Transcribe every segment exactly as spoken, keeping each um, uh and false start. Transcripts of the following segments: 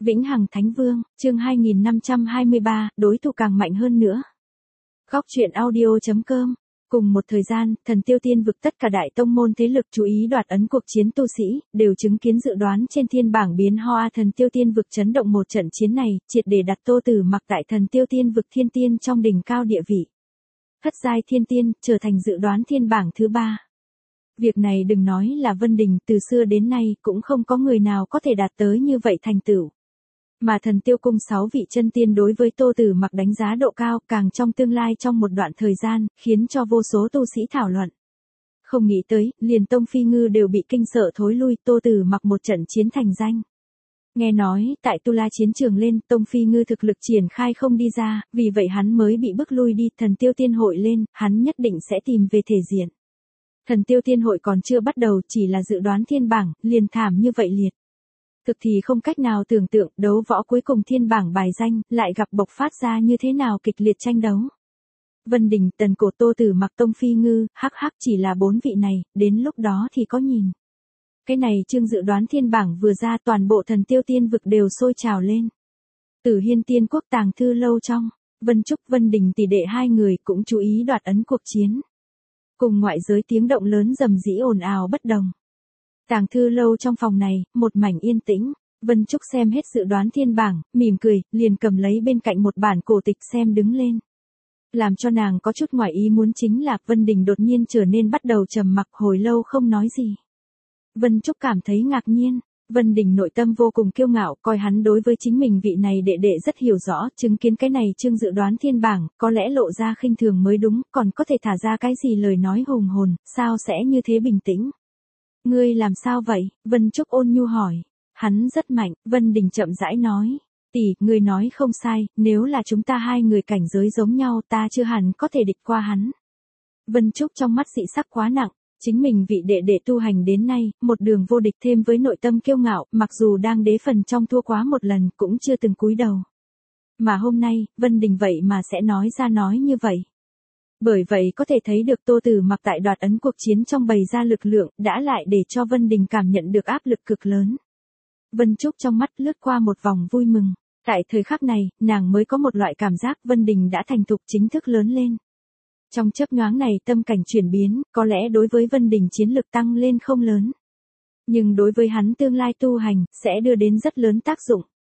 Vĩnh Hằng Thánh Vương, chương hai nghìn năm trăm hai mươi ba, đối thủ càng mạnh hơn nữa. Góc truyện audio chấm com. Cùng một thời gian, Thần Tiêu Tiên vực tất cả đại tông môn thế lực chú ý đoạt ấn cuộc chiến tu sĩ, đều chứng kiến dự đoán trên thiên bảng biến hoa. Thần Tiêu Tiên vực chấn động một trận chiến này, triệt để đặt Tô Tử Mặc tại Thần Tiêu Tiên vực thiên tiên trong đỉnh cao địa vị. Thất giai thiên tiên, trở thành dự đoán thiên bảng thứ ba. Việc này đừng nói là Vân Đình, từ xưa đến nay cũng không có người nào có thể đạt tới như vậy thành tựu. Mà Thần Tiêu cung sáu vị chân tiên đối với Tô Tử Mặc đánh giá độ cao, càng trong tương lai trong một đoạn thời gian, khiến cho vô số tu sĩ thảo luận. Không nghĩ tới, liền Tông Phi Ngư đều bị kinh sợ thối lui, Tô Tử Mặc một trận chiến thành danh. Nghe nói, tại Tu La chiến trường lên, Tông Phi Ngư thực lực triển khai không đi ra, vì vậy hắn mới bị bức lui đi. Thần Tiêu Tiên hội lên, hắn nhất định sẽ tìm về thể diện. Thần Tiêu Tiên hội còn chưa bắt đầu, chỉ là dự đoán thiên bảng, liền thảm như vậy liệt. Thực thì không cách nào tưởng tượng, đấu võ cuối cùng thiên bảng bài danh, lại gặp bộc phát ra như thế nào kịch liệt tranh đấu. Vân Đình, Tần Cổ, Tô Tử Mặc, Tông Phi Ngư, hắc hắc chỉ là bốn vị này, đến lúc đó thì có nhìn. Cái này chương dự đoán thiên bảng vừa ra, toàn bộ Thần Tiêu Tiên vực đều sôi trào lên. Tử Hiên Tiên quốc tàng thư lâu trong, Vân Trúc, Vân Đình tỷ đệ hai người cũng chú ý đoạt ấn cuộc chiến. Cùng ngoại giới tiếng động lớn rầm rĩ ồn ào bất đồng. Tàng thư lâu trong phòng này, một mảnh yên tĩnh, Vân Trúc xem hết dự đoán thiên bảng, mỉm cười, liền cầm lấy bên cạnh một bản cổ tịch xem đứng lên. Làm cho nàng có chút ngoài ý muốn chính là Vân Đình đột nhiên trở nên bắt đầu trầm mặc, hồi lâu không nói gì. Vân Trúc cảm thấy ngạc nhiên, Vân Đình nội tâm vô cùng kiêu ngạo, coi hắn đối với chính mình vị này đệ đệ rất hiểu rõ, chứng kiến cái này chương dự đoán thiên bảng, có lẽ lộ ra khinh thường mới đúng, còn có thể thả ra cái gì lời nói hùng hồn, sao sẽ như thế bình tĩnh. Ngươi làm sao vậy? Vân Trúc ôn nhu hỏi. Hắn rất mạnh, Vân Đình chậm rãi nói. Tỷ, ngươi nói không sai, nếu là chúng ta hai người cảnh giới giống nhau ta chưa hẳn có thể địch qua hắn. Vân Trúc trong mắt dị sắc quá nặng, chính mình vị đệ đệ tu hành đến nay, một đường vô địch thêm với nội tâm kiêu ngạo, mặc dù đang đế phần trong thua quá một lần cũng chưa từng cúi đầu. Mà hôm nay, Vân Đình vậy mà sẽ nói ra nói như vậy. Bởi vậy có thể thấy được Tô Tử Mặc tại đoạt ấn cuộc chiến trong bày ra lực lượng, đã lại để cho Vân Đình cảm nhận được áp lực cực lớn. Vân Trúc trong mắt lướt qua một vòng vui mừng. Tại thời khắc này, nàng mới có một loại cảm giác Vân Đình đã thành thục chính thức lớn lên. Trong chớp nhoáng này tâm cảnh chuyển biến, có lẽ đối với Vân Đình chiến lực tăng lên không lớn. Nhưng đối với hắn tương lai tu hành, sẽ đưa đến rất lớn tác dụng.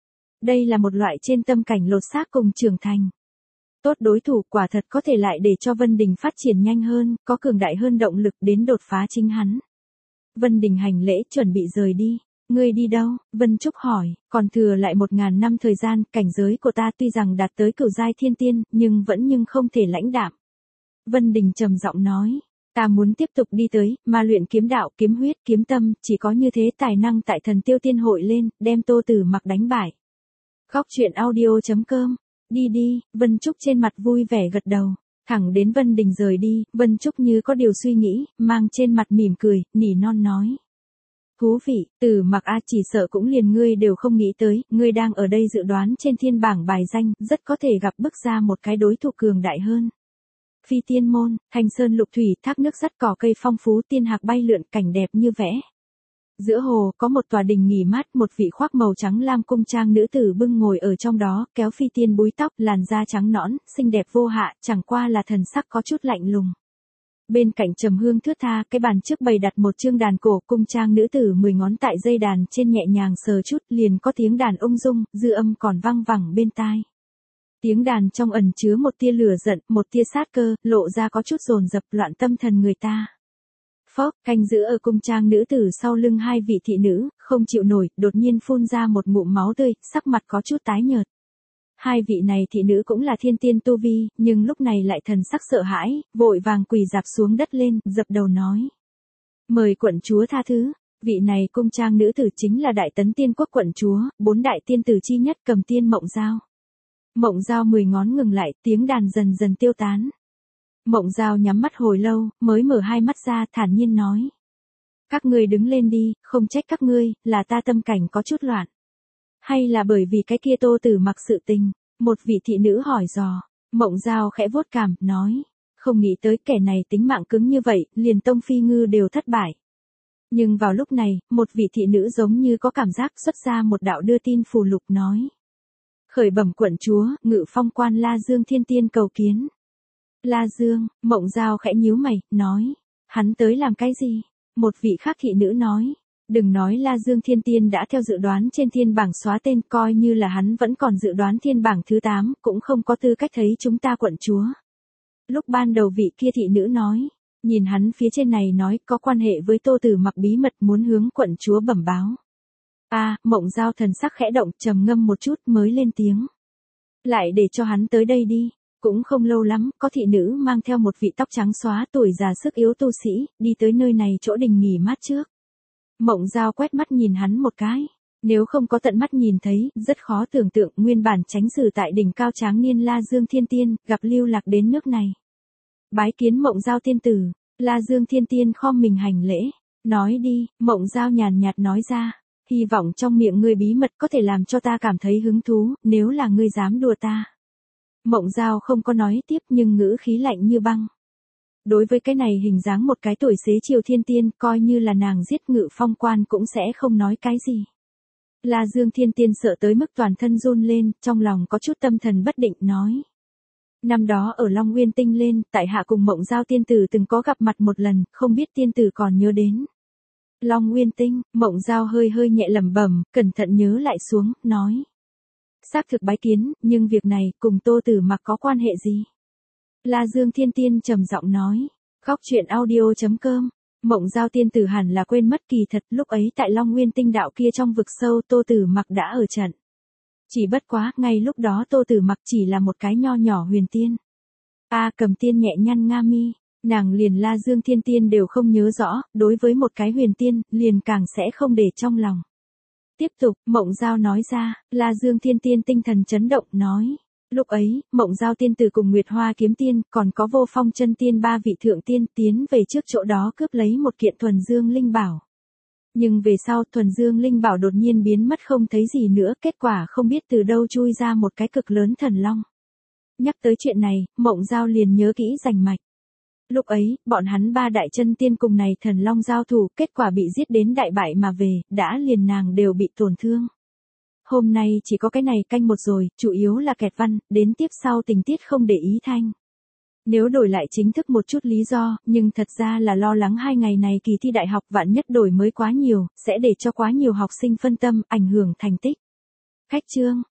Đây là một loại trên tâm cảnh lột xác cùng trưởng thành. Tốt đối thủ quả thật có thể lại để cho Vân Đình phát triển nhanh hơn, có cường đại hơn động lực đến đột phá chính hắn. Vân Đình hành lễ chuẩn bị rời đi. Ngươi đi đâu? Vân Trúc hỏi, còn thừa lại một ngàn năm thời gian, cảnh giới của ta tuy rằng đạt tới cửu giai thiên tiên, nhưng vẫn nhưng không thể lãnh đạm. Vân Đình trầm giọng nói, ta muốn tiếp tục đi tới, mà luyện kiếm đạo, kiếm huyết, kiếm tâm, chỉ có như thế tài năng tại Thần Tiêu Tiên hội lên, đem Tô Tử Mặc đánh bại. Góc truyện audio chấm com. Đi đi, Vân Trúc trên mặt vui vẻ gật đầu. Thẳng đến Vân Đình rời đi, Vân Trúc như có điều suy nghĩ, mang trên mặt mỉm cười, nỉ non nói. Thú vị, Tử Mặc a, chỉ sợ cũng liền ngươi đều không nghĩ tới, ngươi đang ở đây dự đoán trên thiên bảng bài danh, rất có thể gặp bước ra một cái đối thủ cường đại hơn. Phi tiên môn, thanh sơn lục thủy, thác nước sắt cỏ cây phong phú, tiên hạc bay lượn, cảnh đẹp như vẽ. Giữa hồ, có một tòa đình nghỉ mát, một vị khoác màu trắng lam cung trang nữ tử bưng ngồi ở trong đó, kéo phi tiên búi tóc, làn da trắng nõn, xinh đẹp vô hạ, chẳng qua là thần sắc có chút lạnh lùng. Bên cạnh trầm hương thướt tha, cái bàn trước bày đặt một chương đàn cổ, cung trang nữ tử mười ngón tại dây đàn trên nhẹ nhàng sờ chút, liền có tiếng đàn ung dung, dư âm còn vang vẳng bên tai. Tiếng đàn trong ẩn chứa một tia lửa giận, một tia sát cơ, lộ ra có chút dồn dập loạn tâm thần người ta. Phốc, canh giữ ở cung trang nữ tử sau lưng hai vị thị nữ, không chịu nổi, đột nhiên phun ra một ngụm máu tươi, sắc mặt có chút tái nhợt. Hai vị này thị nữ cũng là thiên tiên tu vi, nhưng lúc này lại thần sắc sợ hãi, vội vàng quỳ dạp xuống đất lên, dập đầu nói. Mời quận chúa tha thứ, vị này cung trang nữ tử chính là Đại Tấn Tiên quốc quận chúa, bốn đại tiên tử chi nhất Cầm Tiên Mộng Giao. Mộng Giao mười ngón ngừng lại, tiếng đàn dần dần tiêu tán. Mộng Giao nhắm mắt hồi lâu, mới mở hai mắt ra, thản nhiên nói. Các ngươi đứng lên đi, không trách các ngươi, là ta tâm cảnh có chút loạn. Hay là bởi vì cái kia Tô Tử Mặc sự tình? Một vị thị nữ hỏi dò. Mộng Giao khẽ vuốt cằm, nói. Không nghĩ tới kẻ này tính mạng cứng như vậy, liền Tông Phi Ngư đều thất bại. Nhưng vào lúc này, một vị thị nữ giống như có cảm giác xuất ra một đạo đưa tin phù lục nói. Khởi bẩm quận chúa, Ngự Phong quan La Dương Thiên Tiên cầu kiến. La Dương, Mộng Giao khẽ nhíu mày, nói. Hắn tới làm cái gì? Một vị khác thị nữ nói. Đừng nói La Dương Thiên Tiên đã theo dự đoán trên thiên bảng xóa tên, coi như là hắn vẫn còn dự đoán thiên bảng thứ tám, cũng không có tư cách thấy chúng ta quận chúa. Lúc ban đầu vị kia thị nữ nói. Nhìn hắn phía trên này nói có quan hệ với Tô Tử Mặc bí mật muốn hướng quận chúa bẩm báo. A, à, Mộng Giao thần sắc khẽ động, trầm ngâm một chút mới lên tiếng. Lại để cho hắn tới đây đi. Cũng không lâu lắm, có thị nữ mang theo một vị tóc trắng xóa tuổi già sức yếu tu sĩ, đi tới nơi này chỗ đình nghỉ mát trước. Mộng Giao quét mắt nhìn hắn một cái. Nếu không có tận mắt nhìn thấy, rất khó tưởng tượng nguyên bản chánh sử tại đỉnh cao tráng niên La Dương Thiên Tiên, gặp lưu lạc đến nước này. Bái kiến Mộng Giao tiên tử, La Dương Thiên Tiên khom mình hành lễ. Nói đi, Mộng Giao nhàn nhạt nói ra. Hy vọng trong miệng ngươi bí mật có thể làm cho ta cảm thấy hứng thú, nếu là ngươi dám đùa ta. Mộng Giao không có nói tiếp nhưng ngữ khí lạnh như băng. Đối với cái này hình dáng một cái tuổi xế chiều thiên tiên, coi như là nàng giết Ngự Phong quan cũng sẽ không nói cái gì. La Dương Thiên Tiên sợ tới mức toàn thân run lên, trong lòng có chút tâm thần bất định nói. Năm đó ở Long Nguyên Tinh lên, tại hạ cùng Mộng Giao tiên tử từng có gặp mặt một lần, không biết tiên tử còn nhớ đến. Long Nguyên Tinh, Mộng Giao hơi hơi nhẹ lẩm bẩm, cẩn thận nhớ lại xuống, nói. Xác thực bái kiến, nhưng việc này cùng Tô Tử Mặc có quan hệ gì? La Dương Thiên Tiên trầm giọng nói. Khóc chuyện audio chấm com. Mộng Giao tiên tử hẳn là quên mất kỳ thật, lúc ấy tại Long Nguyên Tinh đạo kia trong vực sâu Tô Tử Mặc đã ở trận. Chỉ bất quá, ngay lúc đó Tô Tử Mặc chỉ là một cái nho nhỏ huyền tiên. A Cầm tiên nhẹ nhăn nga mi, nàng liền La Dương Thiên Tiên đều không nhớ rõ, đối với một cái huyền tiên, liền càng sẽ không để trong lòng. Tiếp tục, Mộng Giao nói ra, La Dương Thiên Tiên tinh thần chấn động, nói. Lúc ấy, Mộng Giao tiên tử cùng Nguyệt Hoa kiếm tiên, còn có Vô Phong chân tiên ba vị thượng tiên tiến về trước chỗ đó cướp lấy một kiện thuần dương linh bảo. Nhưng về sau thuần dương linh bảo đột nhiên biến mất không thấy gì nữa, kết quả không biết từ đâu chui ra một cái cực lớn thần long. Nhắc tới chuyện này, Mộng Giao liền nhớ kỹ rành mạch. Lúc ấy, bọn hắn ba đại chân tiên cùng này thần long giao thủ, kết quả bị giết đến đại bại mà về, đã liền nàng đều bị tổn thương. Hôm nay chỉ có cái này canh một rồi, chủ yếu là kẹt văn, đến tiếp sau tình tiết không để ý thanh. Nếu đổi lại chính thức một chút lý do, nhưng thật ra là lo lắng hai ngày này kỳ thi đại học vạn nhất đổi mới quá nhiều, sẽ để cho quá nhiều học sinh phân tâm, ảnh hưởng thành tích. Khách chương.